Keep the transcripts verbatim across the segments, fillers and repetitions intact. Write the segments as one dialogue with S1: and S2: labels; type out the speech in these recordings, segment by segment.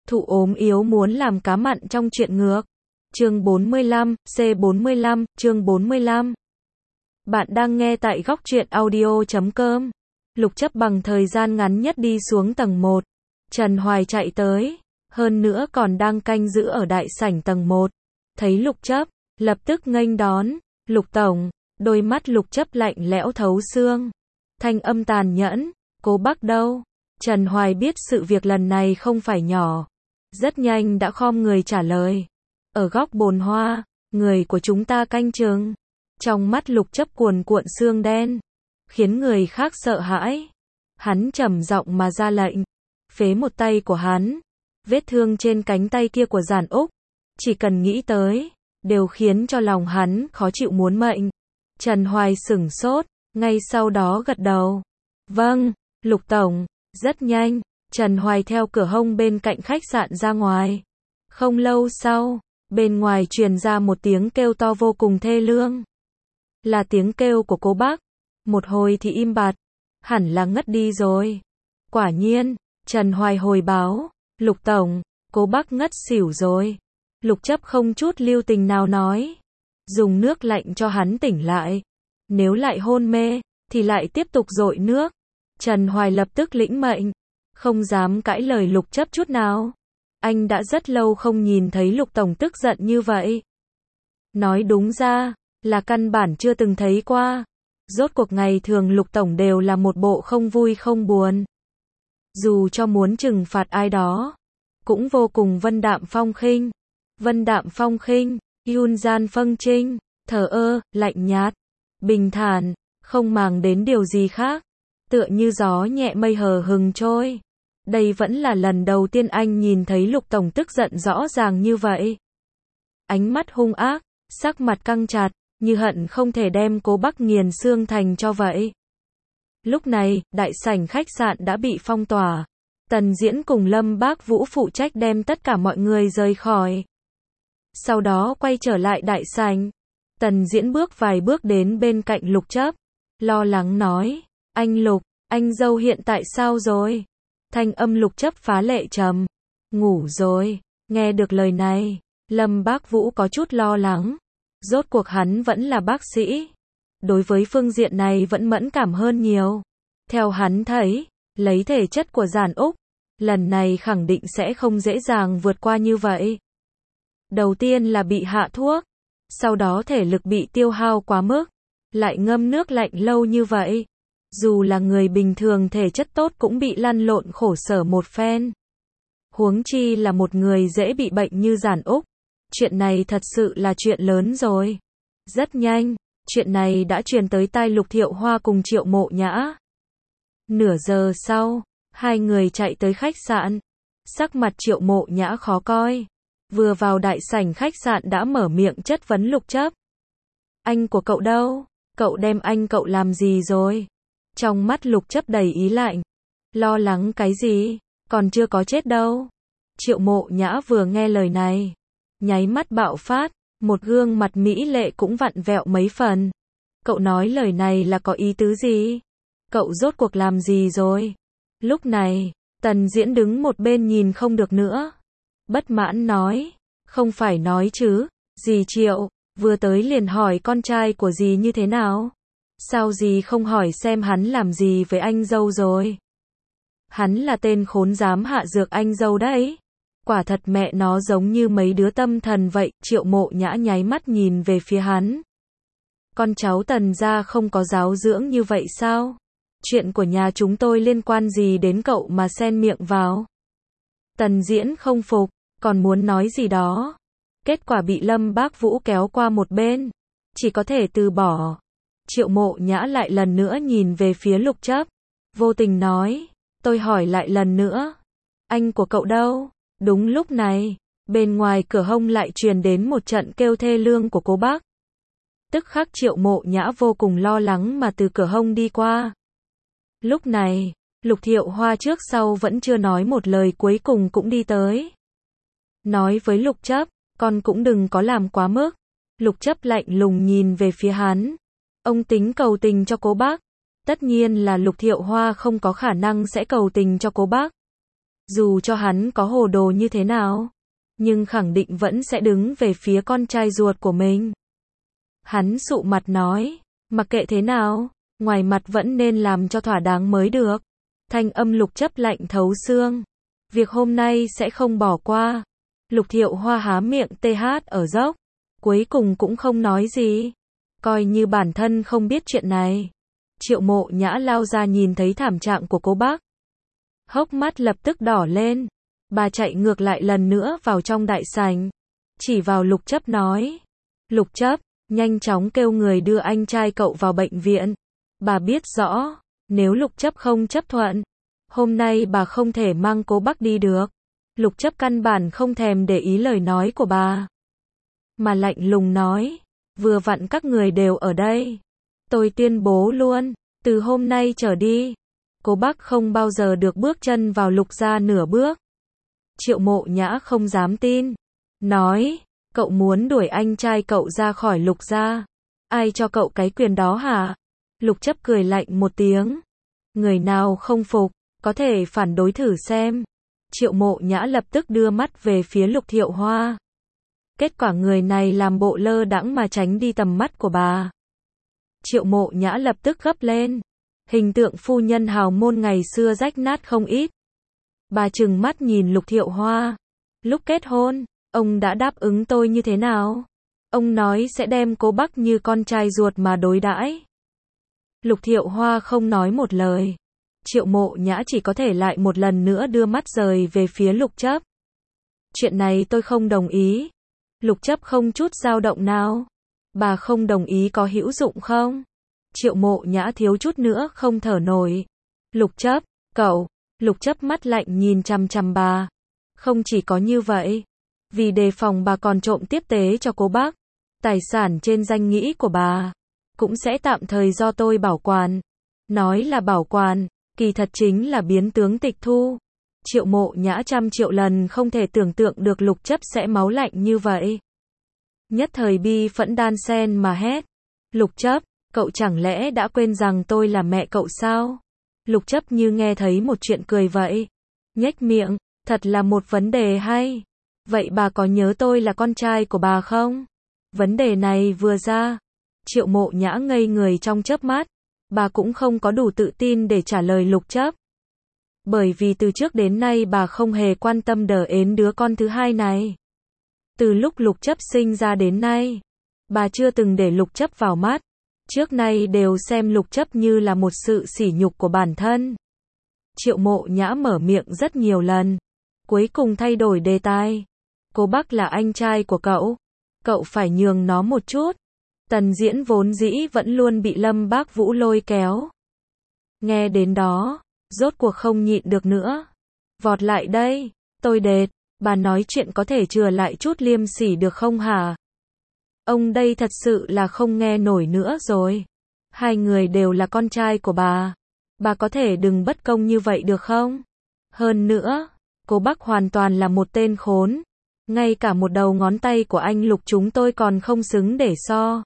S1: Thụ ốm yếu muốn làm cá mặn trong truyện ngược. Chương bốn mươi lăm, C bốn mươi lăm, chương bốn mươi lăm. Bạn đang nghe tại góc truyện audio chấm com. Lục Chấp bằng thời gian ngắn nhất đi xuống tầng một. Trần Hoài chạy tới, hơn nữa còn đang canh giữ ở đại sảnh tầng một. Thấy Lục Chấp, lập tức nghênh đón, "Lục tổng." Đôi mắt Lục Chấp lạnh lẽo thấu xương. Thanh âm tàn nhẫn, "Cố Bắc đâu?" Trần Hoài biết sự việc lần này không phải nhỏ. Rất nhanh đã khom người trả lời. "Ở góc bồn hoa, người của chúng ta canh chừng." Trong mắt Lục Chấp cuồn cuộn sương đen, khiến người khác sợ hãi. Hắn trầm giọng mà ra lệnh, phế một tay của hắn. Vết thương trên cánh tay kia của Giản Úc, chỉ cần nghĩ tới, đều khiến cho lòng hắn khó chịu muốn mệnh. Trần Hoài sửng sốt, ngay sau đó gật đầu. "Vâng, Lục tổng." Rất nhanh, Trần Hoài theo cửa hông bên cạnh khách sạn ra ngoài. Không lâu sau, bên ngoài truyền ra một tiếng kêu to vô cùng thê lương. Là tiếng kêu của Cố Bắc. Một hồi thì im bặt, hẳn là ngất đi rồi. Quả nhiên, Trần Hoài hồi báo, "Lục tổng, Cố Bắc ngất xỉu rồi." Lục Chấp không chút lưu tình nào nói, dùng nước lạnh cho hắn tỉnh lại. Nếu lại hôn mê, thì lại tiếp tục dội nước. Trần Hoài lập tức lĩnh mệnh, không dám cãi lời Lục Chấp chút nào. Anh đã rất lâu không nhìn thấy Lục tổng tức giận như vậy. Nói đúng ra, là căn bản chưa từng thấy qua. Rốt cuộc ngày thường Lục tổng đều là một bộ không vui không buồn. Dù cho muốn trừng phạt ai đó, cũng vô cùng vân đạm phong khinh. Vân đạm phong khinh, yun gian phân trinh, thờ ơ, lạnh nhạt, bình thản, không màng đến điều gì khác. Tựa như gió nhẹ mây hờ hừng trôi. Đây vẫn là lần đầu tiên anh nhìn thấy Lục tổng tức giận rõ ràng như vậy. Ánh mắt hung ác, sắc mặt căng chặt, như hận không thể đem Cố Bắc nghiền xương thành cho vậy. Lúc này, đại sảnh khách sạn đã bị phong tỏa. Tần Diễn cùng Lâm Bác Vũ phụ trách đem tất cả mọi người rời khỏi. Sau đó quay trở lại đại sảnh. Tần Diễn bước vài bước đến bên cạnh Lục Chấp, lo lắng nói, "Anh Lục, anh dâu hiện tại sao rồi?" Thanh âm Lục Chấp phá lệ trầm, "Ngủ rồi." Nghe được lời này, Lâm Bác Vũ có chút lo lắng. Rốt cuộc hắn vẫn là bác sĩ, đối với phương diện này vẫn mẫn cảm hơn nhiều. Theo hắn thấy, lấy thể chất của Giản Úc, lần này khẳng định sẽ không dễ dàng vượt qua như vậy. Đầu tiên là bị hạ thuốc, sau đó thể lực bị tiêu hao quá mức, lại ngâm nước lạnh lâu như vậy. Dù là người bình thường thể chất tốt cũng bị lăn lộn khổ sở một phen. Huống chi là một người dễ bị bệnh như Giản Úc. Chuyện này thật sự là chuyện lớn rồi. Rất nhanh, chuyện này đã truyền tới tai Lục Thiệu Hoa cùng Triệu Mộ Nhã. Nửa giờ sau, hai người chạy tới khách sạn. Sắc mặt Triệu Mộ Nhã khó coi. Vừa vào đại sảnh khách sạn đã mở miệng chất vấn Lục Chấp. "Anh của cậu đâu? Cậu đem anh cậu làm gì rồi?" Trong mắt Lục Chấp đầy ý lạnh. "Lo lắng cái gì? Còn chưa có chết đâu." Triệu Mộ Nhã vừa nghe lời này, nháy mắt bạo phát, một gương mặt mỹ lệ cũng vặn vẹo mấy phần. "Cậu nói lời này là có ý tứ gì? Cậu rốt cuộc làm gì rồi?" Lúc này, Tần Diễn đứng một bên nhìn không được nữa. Bất mãn nói, "Không phải nói chứ, dì Triệu, vừa tới liền hỏi con trai của dì như thế nào? Sao dì không hỏi xem hắn làm gì với anh dâu rồi? Hắn là tên khốn dám hạ dược anh dâu đấy. Quả thật mẹ nó giống như mấy đứa tâm thần vậy." Triệu Mộ Nhã nháy mắt nhìn về phía hắn. "Con cháu Tần gia không có giáo dưỡng như vậy sao? Chuyện của nhà chúng tôi liên quan gì đến cậu mà xen miệng vào?" Tần Diễn không phục, còn muốn nói gì đó. Kết quả bị Lâm Bác Vũ kéo qua một bên. Chỉ có thể từ bỏ. Triệu Mộ Nhã lại lần nữa nhìn về phía Lục Chấp. Vô tình nói, "Tôi hỏi lại lần nữa. Anh của cậu đâu?" Đúng lúc này, bên ngoài cửa hông lại truyền đến một trận kêu thê lương của Cố Bắc. Tức khắc Triệu Mộ Nhã vô cùng lo lắng mà từ cửa hông đi qua. Lúc này, Lục Thiệu Hoa trước sau vẫn chưa nói một lời cuối cùng cũng đi tới. Nói với Lục Chấp, "Con cũng đừng có làm quá mức." Lục Chấp lạnh lùng nhìn về phía hắn. Ông tính cầu tình cho Cố Bắc. Tất nhiên là Lục Thiệu Hoa không có khả năng sẽ cầu tình cho Cố Bắc. Dù cho hắn có hồ đồ như thế nào, nhưng khẳng định vẫn sẽ đứng về phía con trai ruột của mình. Hắn sụ mặt nói, mặc kệ thế nào, ngoài mặt vẫn nên làm cho thỏa đáng mới được. Thanh âm Lục Chấp lạnh thấu xương. Việc hôm nay sẽ không bỏ qua. Lục Thiệu Hoa há miệng tê hát ở dốc, cuối cùng cũng không nói gì, coi như bản thân không biết chuyện này. Triệu Mộ Nhã lao ra nhìn thấy thảm trạng của Cố Bác, hốc mắt lập tức đỏ lên. Bà chạy ngược lại lần nữa vào trong đại sảnh, chỉ vào Lục Chấp nói, Lục Chấp, nhanh chóng kêu người đưa anh trai cậu vào bệnh viện. Bà biết rõ, nếu Lục Chấp không chấp thuận, hôm nay bà không thể mang Cố Bác đi được. Lục Chấp căn bản không thèm để ý lời nói của bà, mà lạnh lùng nói, vừa vặn các người đều ở đây. Tôi tuyên bố luôn, từ hôm nay trở đi, Cố Bác không bao giờ được bước chân vào Lục gia nửa bước. Triệu Mộ Nhã không dám tin, nói, cậu muốn đuổi anh trai cậu ra khỏi Lục gia? Ai cho cậu cái quyền đó hả? Lục Chấp cười lạnh một tiếng, người nào không phục, có thể phản đối thử xem. Triệu Mộ Nhã lập tức đưa mắt về phía Lục Thiệu Hoa. Kết quả người này làm bộ lơ đãng mà tránh đi tầm mắt của bà. Triệu Mộ Nhã lập tức gấp lên. Hình tượng phu nhân hào môn ngày xưa rách nát không ít. Bà trừng mắt nhìn Lục Thiệu Hoa. Lúc kết hôn, ông đã đáp ứng tôi như thế nào? Ông nói sẽ đem Cố Bác như con trai ruột mà đối đãi. Lục Thiệu Hoa không nói một lời. Triệu Mộ Nhã chỉ có thể lại một lần nữa đưa mắt rời về phía Lục Chấp. Chuyện này tôi không đồng ý. Lục Chấp không chút dao động nào. Bà không đồng ý có hữu dụng không? Triệu Mộ Nhã thiếu chút nữa không thở nổi. Lục Chấp, cậu. Lục Chấp mắt lạnh nhìn chằm chằm bà. Không chỉ có như vậy, vì đề phòng bà còn trộm tiếp tế cho Cố Bác, tài sản trên danh nghĩa của bà cũng sẽ tạm thời do tôi bảo quản. Nói là bảo quản, kỳ thật chính là biến tướng tịch thu. Triệu Mộ Nhã trăm triệu lần không thể tưởng tượng được Lục Chấp sẽ máu lạnh như vậy. Nhất thời bi phẫn đan sen mà hét. Lục Chấp, cậu chẳng lẽ đã quên rằng tôi là mẹ cậu sao? Lục Chấp như nghe thấy một chuyện cười vậy. Nhếch miệng, thật là một vấn đề hay. Vậy bà có nhớ tôi là con trai của bà không? Vấn đề này vừa ra, Triệu Mộ Nhã ngây người trong chớp mắt. Bà cũng không có đủ tự tin để trả lời Lục Chấp. Bởi vì từ trước đến nay bà không hề quan tâm đờ ến đứa con thứ hai này. Từ lúc Lục Chấp sinh ra đến nay, bà chưa từng để Lục Chấp vào mắt. Trước nay đều xem Lục Chấp như là một sự sỉ nhục của bản thân. Triệu Mộ Nhã mở miệng rất nhiều lần, cuối cùng thay đổi đề tài. Cố Bác là anh trai của cậu, cậu phải nhường nó một chút. Tần Diễn vốn dĩ vẫn luôn bị Lâm Bác Vũ lôi kéo. Nghe đến đó, rốt cuộc không nhịn được nữa. Vọt lại đây, tôi đệt, bà nói chuyện có thể chừa lại chút liêm sỉ được không hả? Ông đây thật sự là không nghe nổi nữa rồi. Hai người đều là con trai của bà. Bà có thể đừng bất công như vậy được không? Hơn nữa, Cố Bác hoàn toàn là một tên khốn. Ngay cả một đầu ngón tay của anh Lục chúng tôi còn không xứng để so.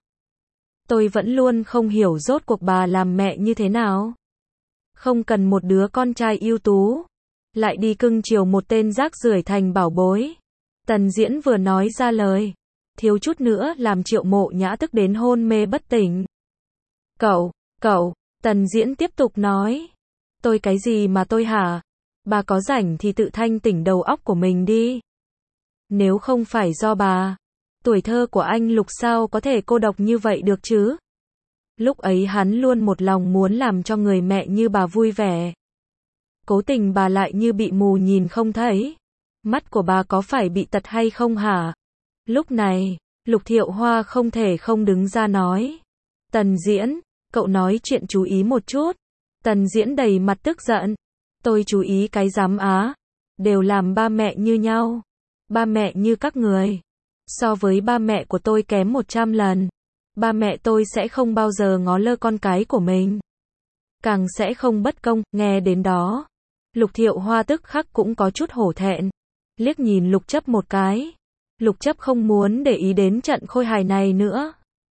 S1: Tôi vẫn luôn không hiểu rốt cuộc bà làm mẹ như thế nào. Không cần một đứa con trai ưu tú, lại đi cưng chiều một tên rác rưởi thành bảo bối. Tần Diễn vừa nói ra lời, thiếu chút nữa làm Triệu Mộ Nhã tức đến hôn mê bất tỉnh. Cậu, cậu, Tần Diễn tiếp tục nói. Tôi cái gì mà tôi hả? Bà có rảnh thì tự thanh tỉnh đầu óc của mình đi. Nếu không phải do bà, tuổi thơ của anh Lục sao có thể cô độc như vậy được chứ? Lúc ấy hắn luôn một lòng muốn làm cho người mẹ như bà vui vẻ. Cố tình bà lại như bị mù nhìn không thấy. Mắt của bà có phải bị tật hay không hả? Lúc này, Lục Thiệu Hoa không thể không đứng ra nói. Tần Diễn, cậu nói chuyện chú ý một chút. Tần Diễn đầy mặt tức giận. Tôi chú ý cái dám á. Đều làm ba mẹ như nhau. Ba mẹ như các người. So với ba mẹ của tôi kém một trăm lần. Ba mẹ tôi sẽ không bao giờ ngó lơ con cái của mình. Càng sẽ không bất công. Nghe đến đó, Lục Thiệu Hoa tức khắc cũng có chút hổ thẹn. Liếc nhìn Lục Chấp một cái. Lục Chấp không muốn để ý đến trận khôi hài này nữa.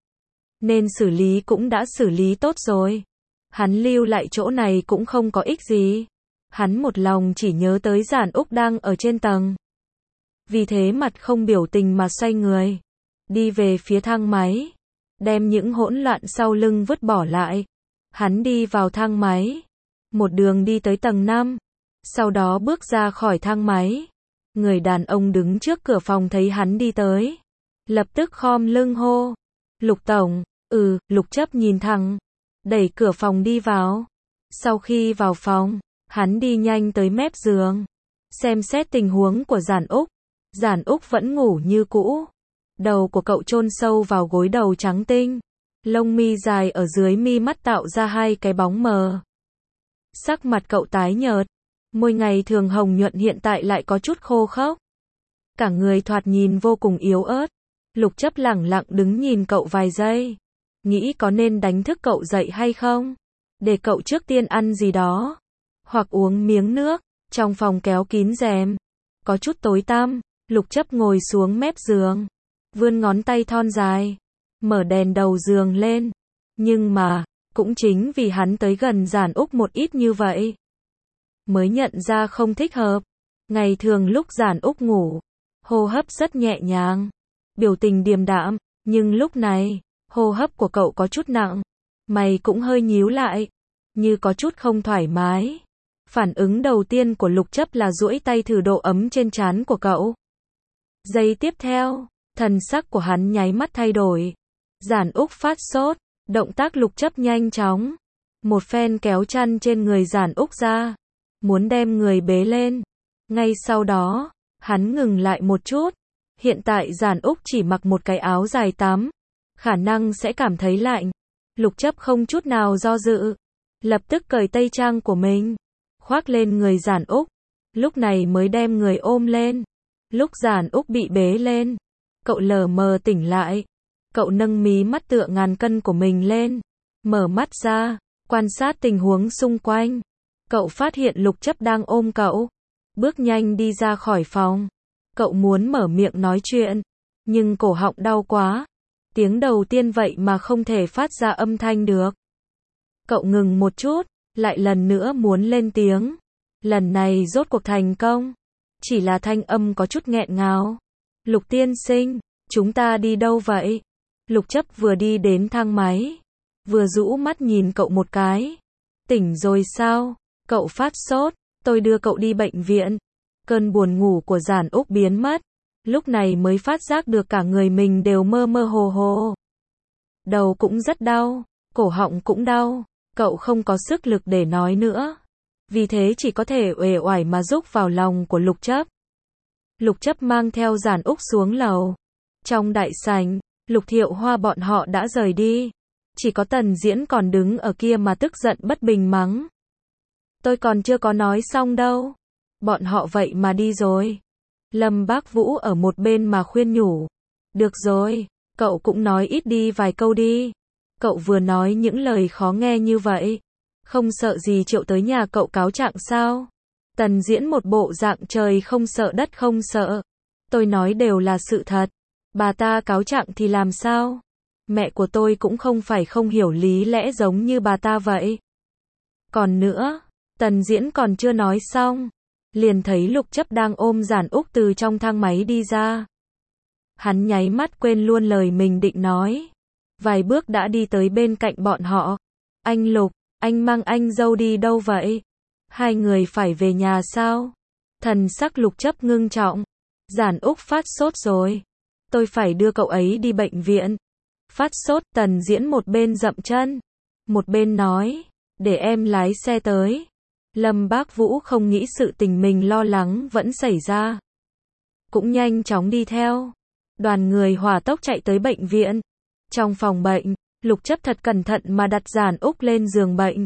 S1: Nên xử lý cũng đã xử lý tốt rồi. Hắn lưu lại chỗ này cũng không có ích gì. Hắn một lòng chỉ nhớ tới Giản Úc đang ở trên tầng. Vì thế mặt không biểu tình mà xoay người, đi về phía thang máy, đem những hỗn loạn sau lưng vứt bỏ lại. Hắn đi vào thang máy, một đường đi tới tầng năm, sau đó bước ra khỏi thang máy. Người đàn ông đứng trước cửa phòng thấy hắn đi tới, lập tức khom lưng hô, Lục tổng. Ừ, Lục Chấp nhìn thẳng, đẩy cửa phòng đi vào. Sau khi vào phòng, hắn đi nhanh tới mép giường, xem xét tình huống của Giản Úc. Giản Úc vẫn ngủ như cũ, đầu của cậu chôn sâu vào gối đầu trắng tinh, lông mi dài ở dưới mi mắt tạo ra hai cái bóng mờ. Sắc mặt cậu tái nhợt, môi ngày thường hồng nhuận hiện tại lại có chút khô khốc. Cả người thoạt nhìn vô cùng yếu ớt. Lục Chấp lẳng lặng đứng nhìn cậu vài giây, nghĩ có nên đánh thức cậu dậy hay không, để cậu trước tiên ăn gì đó, hoặc uống miếng nước. Trong phòng kéo kín rèm, có chút tối tăm. Lục Chấp ngồi xuống mép giường, vươn ngón tay thon dài, mở đèn đầu giường lên. Nhưng mà, cũng chính vì hắn tới gần Giản Úc một ít như vậy, mới nhận ra không thích hợp. Ngày thường lúc Giản Úc ngủ, hô hấp rất nhẹ nhàng, biểu tình điềm đạm, nhưng lúc này, hô hấp của cậu có chút nặng, mày cũng hơi nhíu lại, như có chút không thoải mái. Phản ứng đầu tiên của Lục Chấp là duỗi tay thử độ ấm trên trán của cậu. Giây tiếp theo, thần sắc của hắn nháy mắt thay đổi. Giản Úc phát sốt, động tác Lục Chấp nhanh chóng, một phen kéo chăn trên người Giản Úc ra, muốn đem người bế lên. Ngay sau đó, hắn ngừng lại một chút. Hiện tại Giản Úc chỉ mặc một cái áo dài tắm, khả năng sẽ cảm thấy lạnh. Lục Chấp không chút nào do dự, lập tức cởi tây trang của mình, khoác lên người Giản Úc, lúc này mới đem người ôm lên. Lúc Giản Úc bị bế lên, cậu lờ mờ tỉnh lại. Cậu nâng mí mắt tựa ngàn cân của mình lên, mở mắt ra, quan sát tình huống xung quanh. Cậu phát hiện Lục Chấp đang ôm cậu, bước nhanh đi ra khỏi phòng. Cậu muốn mở miệng nói chuyện, nhưng cổ họng đau quá. Tiếng đầu tiên vậy mà không thể phát ra âm thanh được. Cậu ngừng một chút, lại lần nữa muốn lên tiếng. Lần này rốt cuộc thành công, chỉ là thanh âm có chút nghẹn ngào. Lục tiên sinh, chúng ta đi đâu vậy? Lục Chấp vừa đi đến thang máy, vừa rũ mắt nhìn cậu một cái. Tỉnh rồi sao? Cậu phát sốt, tôi đưa cậu đi bệnh viện. Cơn buồn ngủ của Giản Úc biến mất, lúc này mới phát giác được cả người mình đều mơ mơ hồ hồ. Đầu cũng rất đau, cổ họng cũng đau, cậu không có sức lực để nói nữa. Vì thế chỉ có thể uể oải mà rúc vào lòng của Lục Chấp. Lục Chấp mang theo Giản Úc xuống lầu. Trong đại sảnh, Lục Thiệu Hoa bọn họ đã rời đi. Chỉ có Tần Diễn còn đứng ở kia mà tức giận bất bình mắng. Tôi còn chưa có nói xong đâu. Bọn họ vậy mà đi rồi. Lâm Bác Vũ ở một bên mà khuyên nhủ. Được rồi, cậu cũng nói ít đi vài câu đi. Cậu vừa nói những lời khó nghe như vậy, không sợ gì Triệu tới nhà cậu cáo trạng sao? Tần Diễn một bộ dạng trời không sợ đất không sợ. Tôi nói đều là sự thật. Bà ta cáo trạng thì làm sao? Mẹ của tôi cũng không phải không hiểu lý lẽ giống như bà ta vậy. Còn nữa, Tần Diễn còn chưa nói xong, liền thấy Lục Chấp đang ôm Giản Úc từ trong thang máy đi ra. Hắn nháy mắt quên luôn lời mình định nói. Vài bước đã đi tới bên cạnh bọn họ. Anh Lục, anh mang anh dâu đi đâu vậy? Hai người phải về nhà sao? Thần sắc Lục Chấp ngưng trọng. Giản Úc phát sốt rồi. Tôi phải đưa cậu ấy đi bệnh viện. Phát sốt, Tần Diễn một bên dậm chân, một bên nói, để em lái xe tới. Lâm Bác Vũ không nghĩ sự tình mình lo lắng vẫn xảy ra, cũng nhanh chóng đi theo. Đoàn người hỏa tốc chạy tới bệnh viện. Trong phòng bệnh, Lục Chấp thật cẩn thận mà đặt Giản Úc lên giường bệnh.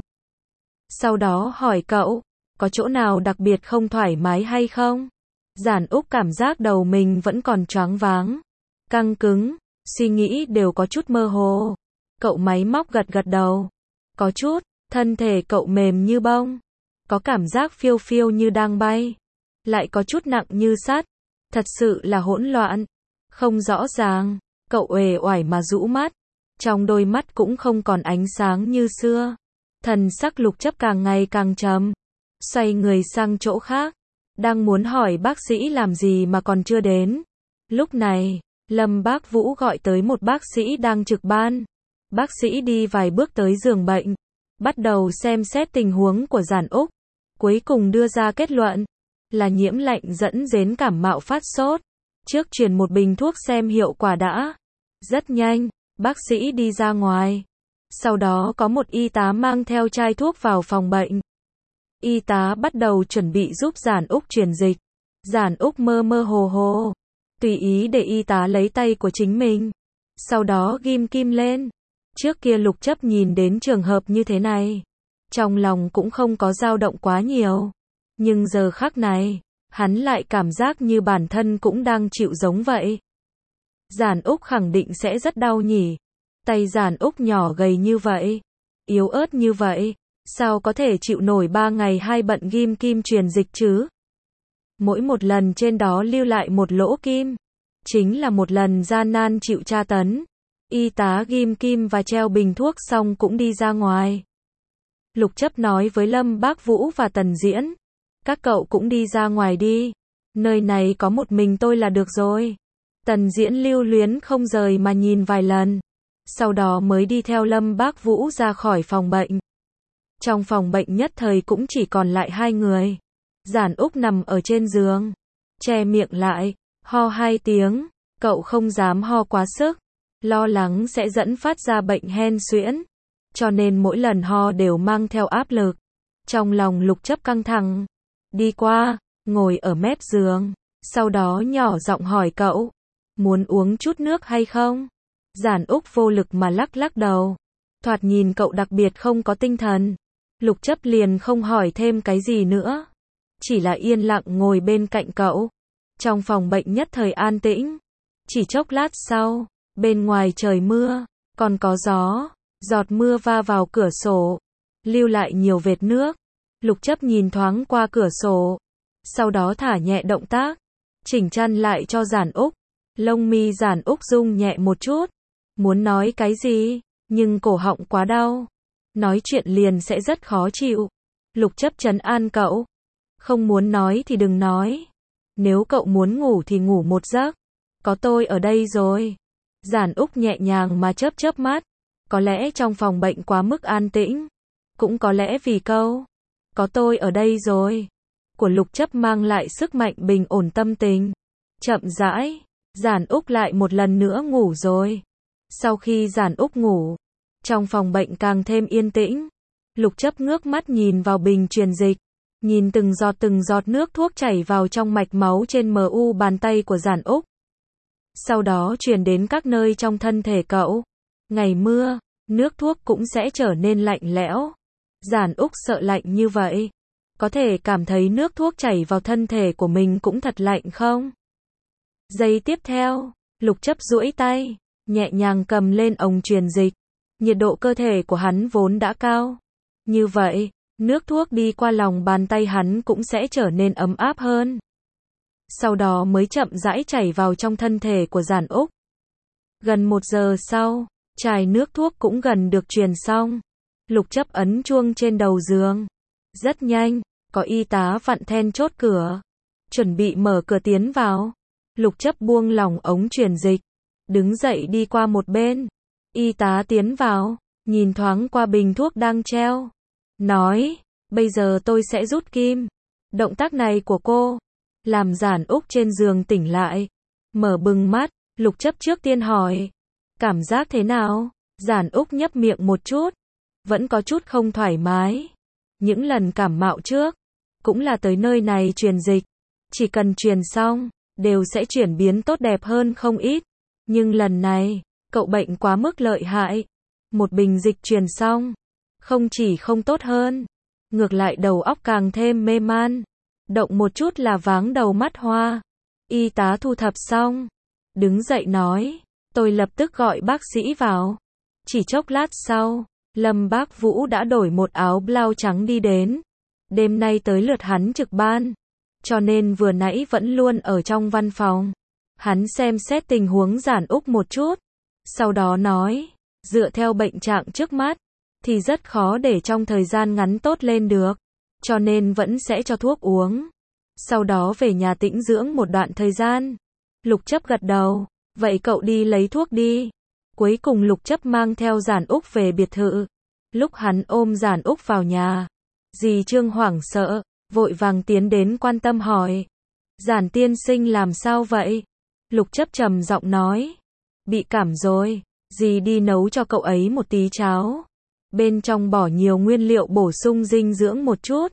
S1: Sau đó hỏi cậu, có chỗ nào đặc biệt không thoải mái hay không? Giản Úc cảm giác đầu mình vẫn còn choáng váng, căng cứng, suy nghĩ đều có chút mơ hồ. Cậu máy móc gật gật đầu. Có chút, thân thể cậu mềm như bông, có cảm giác phiêu phiêu như đang bay, lại có chút nặng như sắt. Thật sự là hỗn loạn, không rõ ràng. Cậu uể oải mà rũ mắt, trong đôi mắt cũng không còn ánh sáng như xưa. Thần sắc Lục Chấp càng ngày càng trầm. xoay người sang chỗ khác, đang muốn hỏi bác sĩ làm gì mà còn chưa đến. Lúc này, Lâm Bác Vũ gọi tới một bác sĩ đang trực ban. Bác sĩ đi vài bước tới giường bệnh, bắt đầu xem xét tình huống của Giản Úc, cuối cùng đưa ra kết luận là nhiễm lạnh dẫn đến cảm mạo phát sốt. Trước truyền một bình thuốc xem hiệu quả đã. Rất nhanh, bác sĩ đi ra ngoài. Sau đó có một y tá mang theo chai thuốc vào phòng bệnh. Y tá bắt đầu chuẩn bị giúp Giản Úc truyền dịch. Giản Úc mơ mơ hồ hồ, tùy ý để y tá lấy tay của chính mình, sau đó ghim kim lên. Trước kia Lục Chấp nhìn đến trường hợp như thế này, trong lòng cũng không có dao động quá nhiều. Nhưng giờ khắc này, hắn lại cảm giác như bản thân cũng đang chịu giống vậy. Giản Úc khẳng định sẽ rất đau nhỉ. Tay Giản Úc nhỏ gầy như vậy, yếu ớt như vậy, sao có thể chịu nổi ba ngày hai bận ghim kim truyền dịch chứ? Mỗi một lần trên đó lưu lại một lỗ kim, chính là một lần gian nan chịu tra tấn. Y tá ghim kim và treo bình thuốc xong cũng đi ra ngoài. Lục Chấp nói với Lâm Bác Vũ và Tần Diễn, các cậu cũng đi ra ngoài đi, nơi này có một mình tôi là được rồi. Tần Diễn lưu luyến không rời mà nhìn vài lần, sau đó mới đi theo Lâm Bác Vũ ra khỏi phòng bệnh. Trong phòng bệnh nhất thời cũng chỉ còn lại hai người. Giản Úc nằm ở trên giường, che miệng lại, ho hai tiếng, cậu không dám ho quá sức, lo lắng sẽ dẫn phát ra bệnh hen suyễn, cho nên mỗi lần ho đều mang theo áp lực. Trong lòng Lục Chấp căng thẳng, đi qua, ngồi ở mép giường, sau đó nhỏ giọng hỏi cậu, muốn uống chút nước hay không? Giản Úc vô lực mà lắc lắc đầu, thoạt nhìn cậu đặc biệt không có tinh thần. Lục Chấp liền không hỏi thêm cái gì nữa, chỉ là yên lặng ngồi bên cạnh cậu. Trong phòng bệnh nhất thời an tĩnh. Chỉ chốc lát sau, bên ngoài trời mưa, còn có gió, giọt mưa va vào cửa sổ, lưu lại nhiều vệt nước. Lục Chấp nhìn thoáng qua cửa sổ, sau đó thả nhẹ động tác, chỉnh chăn lại cho Giản Úc. Lông mi Giản Úc rung nhẹ một chút, muốn nói cái gì, nhưng cổ họng quá đau, nói chuyện liền sẽ rất khó chịu. Lục Chấp trấn an cậu, không muốn nói thì đừng nói, nếu cậu muốn ngủ thì ngủ một giấc, có tôi ở đây rồi. Giản Úc nhẹ nhàng mà chớp chớp mắt, có lẽ trong phòng bệnh quá mức an tĩnh, cũng có lẽ vì câu có tôi ở đây rồi của Lục Chấp mang lại sức mạnh bình ổn tâm tình. Chậm rãi, Giản Úc lại một lần nữa ngủ rồi. Sau khi Giản Úc ngủ, trong phòng bệnh càng thêm yên tĩnh. Lục Chấp ngước mắt nhìn vào bình truyền dịch, nhìn từng giọt từng giọt nước thuốc chảy vào trong mạch máu trên mu bàn tay của Giản Úc, sau đó truyền đến các nơi trong thân thể cậu. Ngày mưa, nước thuốc cũng sẽ trở nên lạnh lẽo. Giản Úc sợ lạnh như vậy, có thể cảm thấy nước thuốc chảy vào thân thể của mình cũng thật lạnh không? Giây tiếp theo, Lục Chấp duỗi tay, nhẹ nhàng cầm lên ống truyền dịch. Nhiệt độ cơ thể của hắn vốn đã cao, như vậy, nước thuốc đi qua lòng bàn tay hắn cũng sẽ trở nên ấm áp hơn. Sau đó mới chậm rãi chảy vào trong thân thể của Giản Úc. Gần một giờ sau, chai nước thuốc cũng gần được truyền xong. Lục Chấp ấn chuông trên đầu giường. Rất nhanh, có y tá vặn then chốt cửa, chuẩn bị mở cửa tiến vào. Lục Chấp buông lỏng ống truyền dịch, đứng dậy đi qua một bên. Y tá tiến vào, nhìn thoáng qua bình thuốc đang treo, nói, bây giờ tôi sẽ rút kim. Động tác này của cô làm Giản Úc trên giường tỉnh lại, mở bừng mắt. Lục Chấp trước tiên hỏi, cảm giác thế nào? Giản Úc nhấp miệng một chút, vẫn có chút không thoải mái. Những lần cảm mạo trước, cũng là tới nơi này truyền dịch, chỉ cần truyền xong, đều sẽ chuyển biến tốt đẹp hơn không ít. Nhưng lần này, cậu bệnh quá mức lợi hại. Một bình dịch truyền xong, không chỉ không tốt hơn, ngược lại đầu óc càng thêm mê man, động một chút là váng đầu mắt hoa. Y tá thu thập xong, đứng dậy nói, tôi lập tức gọi bác sĩ vào. Chỉ chốc lát sau, Lâm Bác Vũ đã đổi một áo blau trắng đi đến. Đêm nay tới lượt hắn trực ban, cho nên vừa nãy vẫn luôn ở trong văn phòng. Hắn xem xét tình huống Giản Úc một chút, sau đó nói, dựa theo bệnh trạng trước mắt, thì rất khó để trong thời gian ngắn tốt lên được. cho nên vẫn sẽ cho thuốc uống. Sau đó về nhà tĩnh dưỡng một đoạn thời gian. Lục Chấp gật đầu, vậy cậu đi lấy thuốc đi. Cuối cùng Lục Chấp mang theo Giản Úc về biệt thự. Lúc hắn ôm Giản Úc vào nhà, dì Trương hoảng sợ, vội vàng tiến đến quan tâm hỏi. Giản tiên sinh làm sao vậy? Lục Chấp trầm giọng nói. Bị cảm rồi, dì đi nấu cho cậu ấy một tí cháo. Bên trong bỏ nhiều nguyên liệu bổ sung dinh dưỡng một chút.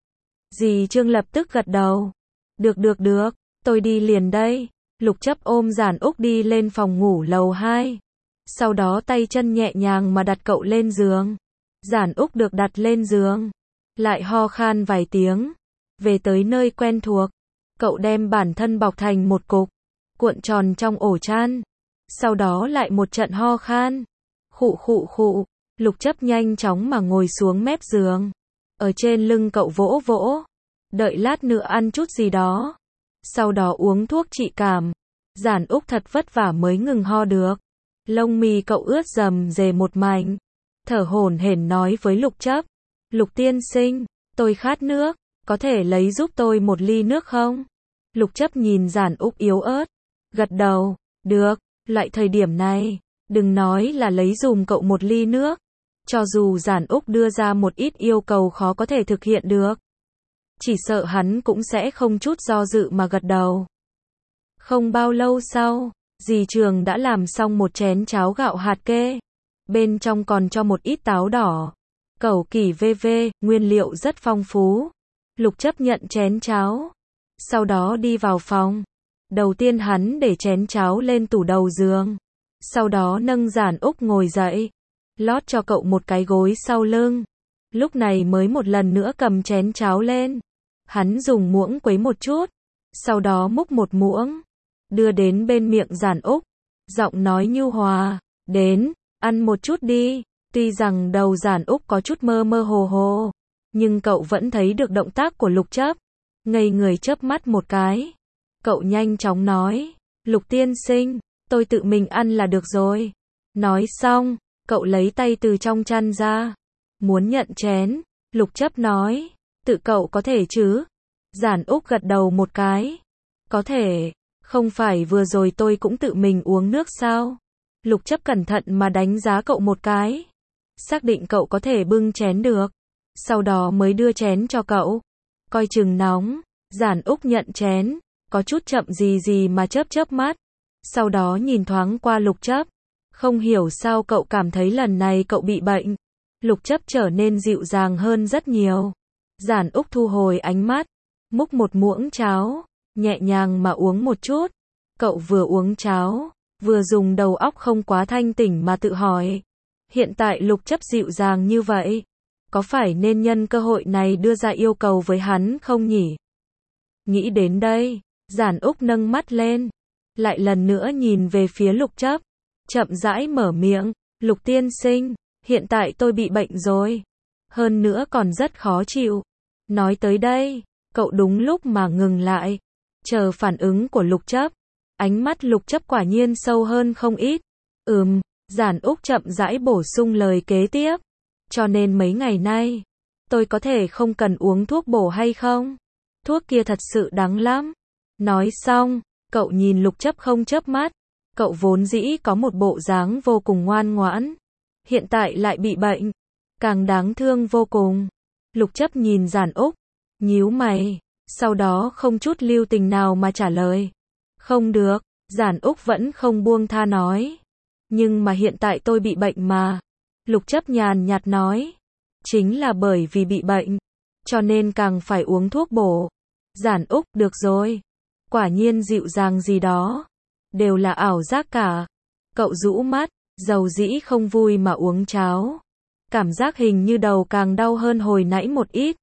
S1: Dì Trương lập tức gật đầu. Được được được, tôi đi liền đây. Lục Chấp ôm Giản Úc đi lên phòng ngủ lầu hai. Sau đó tay chân nhẹ nhàng mà đặt cậu lên giường. Giản Úc được đặt lên giường, lại ho khan vài tiếng. Về tới nơi quen thuộc, cậu đem bản thân bọc thành một cục, cuộn tròn trong ổ chăn. Sau đó lại một trận ho khan. Khụ khụ khụ, Lục Chấp nhanh chóng mà ngồi xuống mép giường. Ở trên lưng cậu vỗ vỗ. Đợi lát nữa ăn chút gì đó. Sau đó uống thuốc trị cảm. Giản Úc thật vất vả mới ngừng ho được. Lông mi cậu ướt rầm rề một mảnh. Thở hổn hển nói với Lục Chấp. Lục tiên sinh, tôi khát nước, có thể lấy giúp tôi một ly nước không? Lục Chấp nhìn Giản Úc yếu ớt. Gật đầu, được, loại thời điểm này, đừng nói là lấy dùm cậu một ly nước. Cho dù Giản Úc đưa ra một ít yêu cầu khó có thể thực hiện được, chỉ sợ hắn cũng sẽ không chút do dự mà gật đầu. Không bao lâu sau, dì Trường đã làm xong một chén cháo gạo hạt kê. Bên trong còn cho một ít táo đỏ, cẩu kỳ vân vân, nguyên liệu rất phong phú. Lục Chấp nhận chén cháo, sau đó đi vào phòng. Đầu tiên hắn để chén cháo lên tủ đầu giường, sau đó nâng Giản Úc ngồi dậy, lót cho cậu một cái gối sau lưng. Lúc này mới một lần nữa cầm chén cháo lên. Hắn dùng muỗng quấy một chút, sau đó múc một muỗng, đưa đến bên miệng Giản Úc. Giọng nói nhu hòa, đến, ăn một chút đi. Tuy rằng đầu Giản Úc có chút mơ mơ hồ hồ, nhưng cậu vẫn thấy được động tác của Lục Chấp. Ngây người chớp mắt một cái. Cậu nhanh chóng nói, Lục tiên sinh, tôi tự mình ăn là được rồi. Nói xong, cậu lấy tay từ trong chăn ra, muốn nhận chén. Lục Chấp nói, tự cậu có thể chứ? Giản Úc gật đầu một cái. Có thể, không phải vừa rồi tôi cũng tự mình uống nước sao? Lục Chấp cẩn thận mà đánh giá cậu một cái. Xác định cậu có thể bưng chén được. Sau đó mới đưa chén cho cậu. Coi chừng nóng. Giản Úc nhận chén, có chút chậm gì gì mà chớp chớp mắt. Sau đó nhìn thoáng qua Lục Chấp. Không hiểu sao cậu cảm thấy lần này cậu bị bệnh. Lục Chấp trở nên dịu dàng hơn rất nhiều. Giản Úc thu hồi ánh mắt, múc một muỗng cháo, nhẹ nhàng mà uống một chút. Cậu vừa uống cháo, vừa dùng đầu óc không quá thanh tỉnh mà tự hỏi. Hiện tại Lục Chấp dịu dàng như vậy, có phải nên nhân cơ hội này đưa ra yêu cầu với hắn không nhỉ? Nghĩ đến đây, Giản Úc nâng mắt lên, lại lần nữa nhìn về phía Lục Chấp, chậm rãi mở miệng, Lục tiên sinh, hiện tại tôi bị bệnh rồi, hơn nữa còn rất khó chịu. Nói tới đây, cậu đúng lúc mà ngừng lại, chờ phản ứng của Lục Chấp. Ánh mắt Lục Chấp quả nhiên sâu hơn không ít. Ừm, Giản Úc chậm rãi bổ sung lời kế tiếp. Cho nên mấy ngày nay, tôi có thể không cần uống thuốc bổ hay không? Thuốc kia thật sự đắng lắm. Nói xong, cậu nhìn Lục Chấp không chớp mắt. Cậu vốn dĩ có một bộ dáng vô cùng ngoan ngoãn, hiện tại lại bị bệnh, càng đáng thương vô cùng. Lục Chấp nhìn Giản Úc, nhíu mày, sau đó không chút lưu tình nào mà trả lời. Không được, Giản Úc vẫn không buông tha nói. Nhưng mà hiện tại tôi bị bệnh mà. Lục Chấp nhàn nhạt nói. Chính là bởi vì bị bệnh, cho nên càng phải uống thuốc bổ. Giản Úc, được rồi. Quả nhiên dịu dàng gì đó. Đều là ảo giác cả. Cậu rũ mắt, dầu dĩ không vui mà uống cháo. Cảm giác hình như đầu càng đau hơn hồi nãy một ít.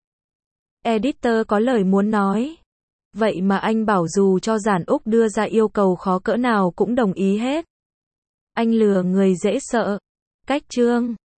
S1: Editor có lời muốn nói. Vậy mà anh bảo dù cho Giản Úc đưa ra yêu cầu khó cỡ nào cũng đồng ý hết. Anh lừa người dễ sợ. Cách chương